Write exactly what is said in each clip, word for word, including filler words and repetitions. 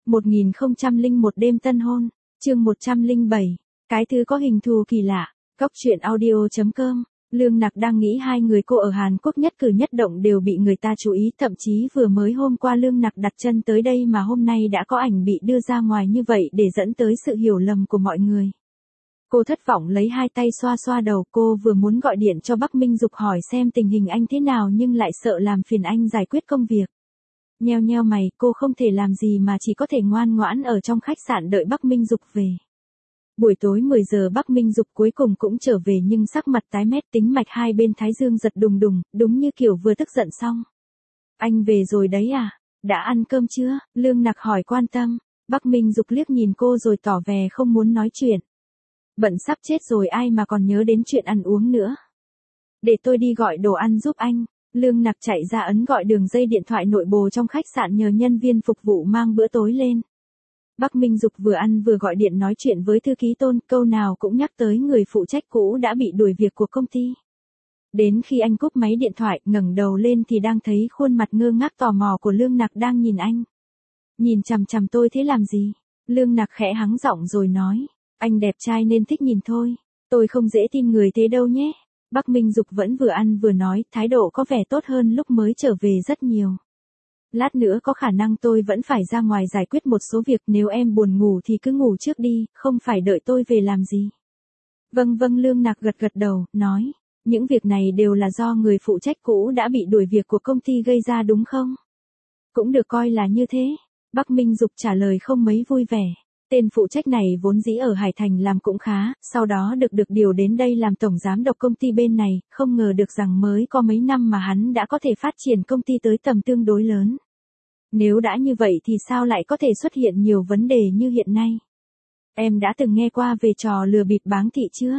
một nghìn không trăm lẻ một đêm tân hôn, chương một trăm lẻ bảy, cái thứ có hình thù kỳ lạ, góc truyện audio chấm com. Lương Nặc đang nghĩ hai người cô ở Hàn Quốc nhất cử nhất động đều bị người ta chú ý, thậm chí vừa mới hôm qua Lương Nặc đặt chân tới đây mà hôm nay đã có ảnh bị đưa ra ngoài như vậy để dẫn tới sự hiểu lầm của mọi người. Cô thất vọng lấy hai tay xoa xoa đầu, cô vừa muốn gọi điện cho Bắc Minh Dục hỏi xem tình hình anh thế nào nhưng lại sợ làm phiền anh giải quyết công việc. Nheo nheo mày, cô không thể làm gì mà chỉ có thể ngoan ngoãn ở trong khách sạn đợi Bắc Minh Dục về. Buổi tối mười giờ Bắc Minh Dục cuối cùng cũng trở về nhưng sắc mặt tái mét, tính mạch hai bên thái dương giật đùng đùng, đúng như kiểu vừa tức giận xong. Anh về rồi đấy à? Đã ăn cơm chưa? Lương Nặc hỏi quan tâm. Bắc Minh Dục liếc nhìn cô rồi tỏ vẻ không muốn nói chuyện. Bận sắp chết rồi ai mà còn nhớ đến chuyện ăn uống nữa. Để tôi đi gọi đồ ăn giúp anh. Lương Nặc chạy ra ấn gọi đường dây điện thoại nội bộ trong khách sạn nhờ nhân viên phục vụ mang bữa tối lên. Bắc Minh Dục vừa ăn vừa gọi điện nói chuyện với thư ký Tôn, câu nào cũng nhắc tới người phụ trách cũ đã bị đuổi việc của công ty. Đến khi anh cúp máy điện thoại, ngẩng đầu lên thì đang thấy khuôn mặt ngơ ngác tò mò của Lương Nặc đang nhìn anh. Nhìn chằm chằm tôi thế làm gì? Lương Nặc khẽ hắng giọng rồi nói, anh đẹp trai nên thích nhìn thôi, tôi không dễ tin người thế đâu nhé. Bắc Minh Dục vẫn vừa ăn vừa nói, thái độ có vẻ tốt hơn lúc mới trở về rất nhiều. Lát nữa có khả năng tôi vẫn phải ra ngoài giải quyết một số việc, nếu em buồn ngủ thì cứ ngủ trước đi, không phải đợi tôi về làm gì. Vâng vâng, Lương Nặc gật gật đầu, nói, những việc này đều là do người phụ trách cũ đã bị đuổi việc của công ty gây ra đúng không? Cũng được coi là như thế. Bắc Minh Dục trả lời không mấy vui vẻ. Tên phụ trách này vốn dĩ ở Hải Thành làm cũng khá, sau đó được được điều đến đây làm tổng giám đốc công ty bên này, không ngờ được rằng mới có mấy năm mà hắn đã có thể phát triển công ty tới tầm tương đối lớn. Nếu đã như vậy thì sao lại có thể xuất hiện nhiều vấn đề như hiện nay? Em đã từng nghe qua về trò lừa bịp báng thị chưa?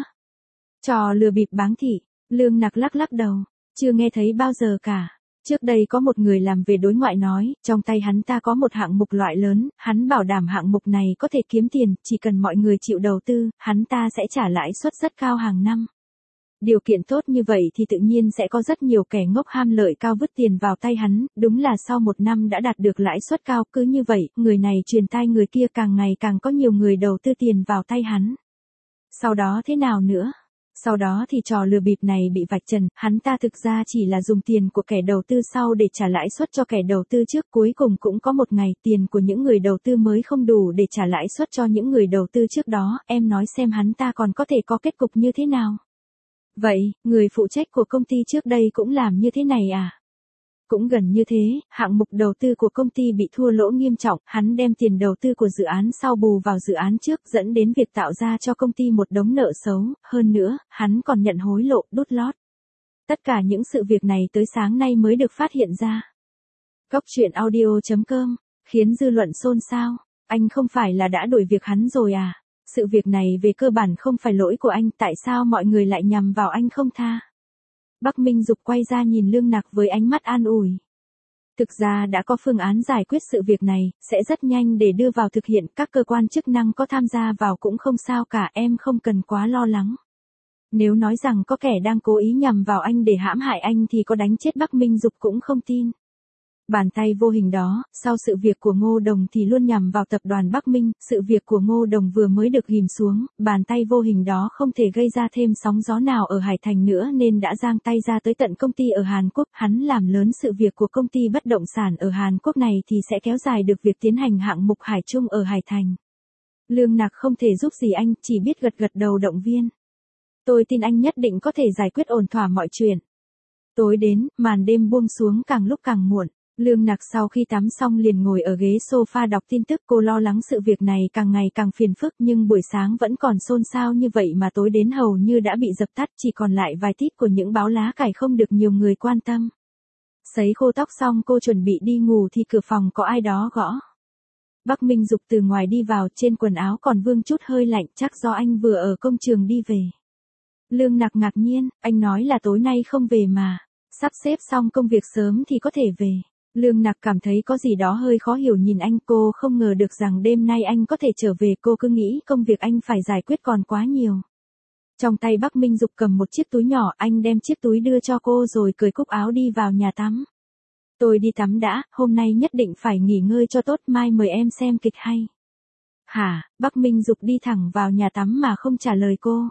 Trò lừa bịp báng thị, Lương Nặc lắc lắc đầu, chưa nghe thấy bao giờ cả. Trước đây có một người làm về đối ngoại nói, trong tay hắn ta có một hạng mục loại lớn, hắn bảo đảm hạng mục này có thể kiếm tiền, chỉ cần mọi người chịu đầu tư, hắn ta sẽ trả lãi suất rất cao hàng năm. Điều kiện tốt như vậy thì tự nhiên sẽ có rất nhiều kẻ ngốc ham lợi cao vứt tiền vào tay hắn, đúng là sau một năm đã đạt được lãi suất cao, cứ như vậy, người này truyền tai người kia, càng ngày càng có nhiều người đầu tư tiền vào tay hắn. Sau đó thế nào nữa? Sau đó thì trò lừa bịp này bị vạch trần, hắn ta thực ra chỉ là dùng tiền của kẻ đầu tư sau để trả lãi suất cho kẻ đầu tư trước, cuối cùng cũng có một ngày tiền của những người đầu tư mới không đủ để trả lãi suất cho những người đầu tư trước đó, em nói xem hắn ta còn có thể có kết cục như thế nào? Vậy, người phụ trách của công ty trước đây cũng làm như thế này à? Cũng gần như thế, hạng mục đầu tư của công ty bị thua lỗ nghiêm trọng, hắn đem tiền đầu tư của dự án sau bù vào dự án trước, dẫn đến việc tạo ra cho công ty một đống nợ xấu, hơn nữa, hắn còn nhận hối lộ, đút lót. Tất cả những sự việc này tới sáng nay mới được phát hiện ra. Góc truyện audio chấm com, khiến dư luận xôn xao, anh không phải là đã đuổi việc hắn rồi à? Sự việc này về cơ bản không phải lỗi của anh, tại sao mọi người lại nhằm vào anh không tha? Bắc Minh Dục quay ra nhìn Lương Nặc với ánh mắt an ủi. Thực ra đã có phương án giải quyết sự việc này, sẽ rất nhanh để đưa vào thực hiện, các cơ quan chức năng có tham gia vào cũng không sao cả, em không cần quá lo lắng. Nếu nói rằng có kẻ đang cố ý nhằm vào anh để hãm hại anh thì có đánh chết Bắc Minh Dục cũng không tin. Bàn tay vô hình đó, sau sự việc của Ngô Đồng thì luôn nhằm vào tập đoàn Bắc Minh, sự việc của Ngô Đồng vừa mới được ghim xuống, bàn tay vô hình đó không thể gây ra thêm sóng gió nào ở Hải Thành nữa nên đã giang tay ra tới tận công ty ở Hàn Quốc, hắn làm lớn sự việc của công ty bất động sản ở Hàn Quốc này thì sẽ kéo dài được việc tiến hành hạng mục Hải Trung ở Hải Thành. Lương Nặc không thể giúp gì anh, chỉ biết gật gật đầu động viên. Tôi tin anh nhất định có thể giải quyết ổn thỏa mọi chuyện. Tối đến, màn đêm buông xuống càng lúc càng muộn. Lương Nặc sau khi tắm xong liền ngồi ở ghế sofa đọc tin tức, cô lo lắng sự việc này càng ngày càng phiền phức nhưng buổi sáng vẫn còn xôn xao như vậy mà tối đến hầu như đã bị dập tắt, chỉ còn lại vài tít của những báo lá cải không được nhiều người quan tâm. Sấy khô tóc xong cô chuẩn bị đi ngủ thì cửa phòng có ai đó gõ. Bắc Minh Dục từ ngoài đi vào, trên quần áo còn vương chút hơi lạnh, chắc do anh vừa ở công trường đi về. Lương Nặc ngạc nhiên, anh nói là tối nay không về mà, sắp xếp xong công việc sớm thì có thể về. Lương Nặc cảm thấy có gì đó hơi khó hiểu nhìn anh, cô không ngờ được rằng đêm nay anh có thể trở về, cô cứ nghĩ công việc anh phải giải quyết còn quá nhiều. Trong tay Bắc Minh Dục cầm một chiếc túi nhỏ, anh đem chiếc túi đưa cho cô rồi cởi cúc áo đi vào nhà tắm. Tôi đi tắm đã, hôm nay nhất định phải nghỉ ngơi cho tốt, mai mời em xem kịch hay. Hả, Bắc Minh Dục đi thẳng vào nhà tắm mà không trả lời cô.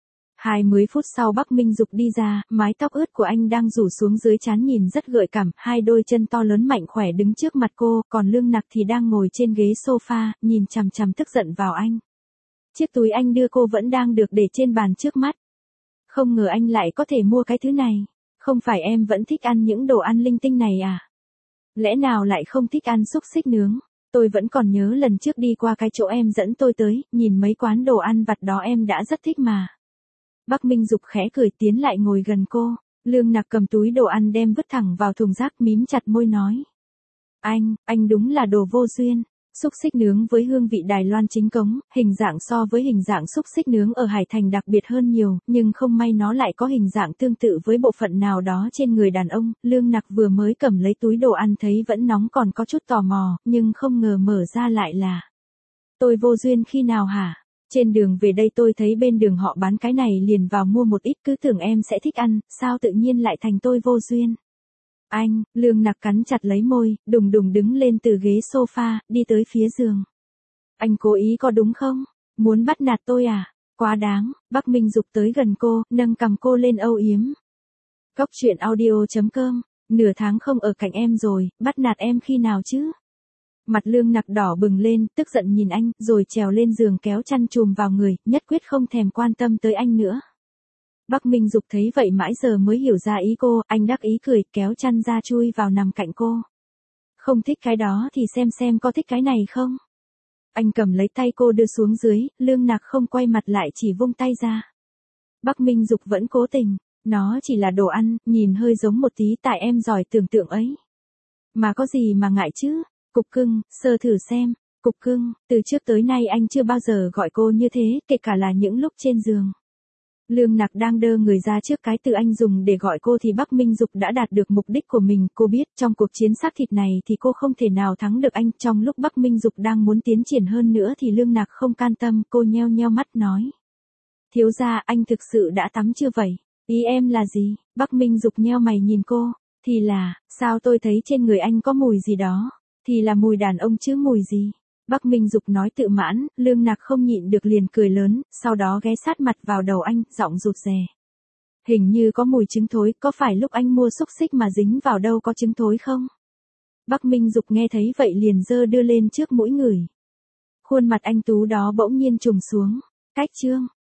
Hai mươi phút sau Bắc Minh Dục đi ra, mái tóc ướt của anh đang rủ xuống dưới trán nhìn rất gợi cảm, hai đôi chân to lớn mạnh khỏe đứng trước mặt cô, còn Lương Nặc thì đang ngồi trên ghế sofa, nhìn chằm chằm tức giận vào anh. Chiếc túi anh đưa cô vẫn đang được để trên bàn trước mắt. Không ngờ anh lại có thể mua cái thứ này. Không phải em vẫn thích ăn những đồ ăn linh tinh này à? Lẽ nào lại không thích ăn xúc xích nướng? Tôi vẫn còn nhớ lần trước đi qua cái chỗ em dẫn tôi tới, nhìn mấy quán đồ ăn vặt đó em đã rất thích mà. Bắc Minh Dục khẽ cười tiến lại ngồi gần cô. Lương Nặc cầm túi đồ ăn đem vứt thẳng vào thùng rác, mím chặt môi nói. Anh, anh đúng là đồ vô duyên. Xúc xích nướng với hương vị Đài Loan chính cống, hình dạng so với hình dạng xúc xích nướng ở Hải Thành đặc biệt hơn nhiều, nhưng không may nó lại có hình dạng tương tự với bộ phận nào đó trên người đàn ông. Lương Nặc vừa mới cầm lấy túi đồ ăn thấy vẫn nóng còn có chút tò mò, nhưng không ngờ mở ra lại là. Tôi vô duyên khi nào hả? Trên đường về đây tôi thấy bên đường họ bán cái này liền vào mua một ít, cứ tưởng em sẽ thích ăn, sao tự nhiên lại thành tôi vô duyên. Anh, Lương Nặc cắn chặt lấy môi, đùng đùng đứng lên từ ghế sofa, đi tới phía giường. Anh cố ý có đúng không? Muốn bắt nạt tôi à? Quá đáng. Bắc Minh Dục tới gần cô, nâng cằm cô lên âu yếm. Góc truyện audio chấm com, nửa tháng không ở cạnh em rồi, bắt nạt em khi nào chứ? Mặt Lương Nặc đỏ bừng lên, tức giận nhìn anh, rồi trèo lên giường kéo chăn chùm vào người, nhất quyết không thèm quan tâm tới anh nữa. Bắc Minh Dục thấy vậy mãi giờ mới hiểu ra ý cô, anh đắc ý cười, kéo chăn ra chui vào nằm cạnh cô. Không thích cái đó thì xem xem có thích cái này không? Anh cầm lấy tay cô đưa xuống dưới, Lương Nặc không quay mặt lại chỉ vung tay ra. Bắc Minh Dục vẫn cố tình, nó chỉ là đồ ăn, nhìn hơi giống một tí tại em giỏi tưởng tượng ấy. Mà có gì mà ngại chứ? Cục cưng, sờ thử xem. Cục cưng, từ trước tới nay anh chưa bao giờ gọi cô như thế, kể cả là những lúc trên giường. Lương Nặc đang đơ người ra trước cái từ anh dùng để gọi cô thì Bắc Minh Dục đã đạt được mục đích của mình. Cô biết trong cuộc chiến xác thịt này thì cô không thể nào thắng được anh. Trong lúc Bắc Minh Dục đang muốn tiến triển hơn nữa thì Lương Nặc không can tâm, cô nheo nheo mắt nói. Thiếu gia, anh thực sự đã tắm chưa vậy? Ý em là gì? Bắc Minh Dục nheo mày nhìn cô. Thì là, sao tôi thấy trên người anh có mùi gì đó? Thì là mùi đàn ông chứ mùi gì? Bắc Minh Dục nói tự mãn, Lương Nặc không nhịn được liền cười lớn, sau đó ghé sát mặt vào đầu anh, giọng rụt rè. Hình như có mùi trứng thối, có phải lúc anh mua xúc xích mà dính vào đâu có trứng thối không? Bắc Minh Dục nghe thấy vậy liền giơ đưa lên trước mũi ngửi. Khuôn mặt anh tú đó bỗng nhiên trùng xuống. Cách chương.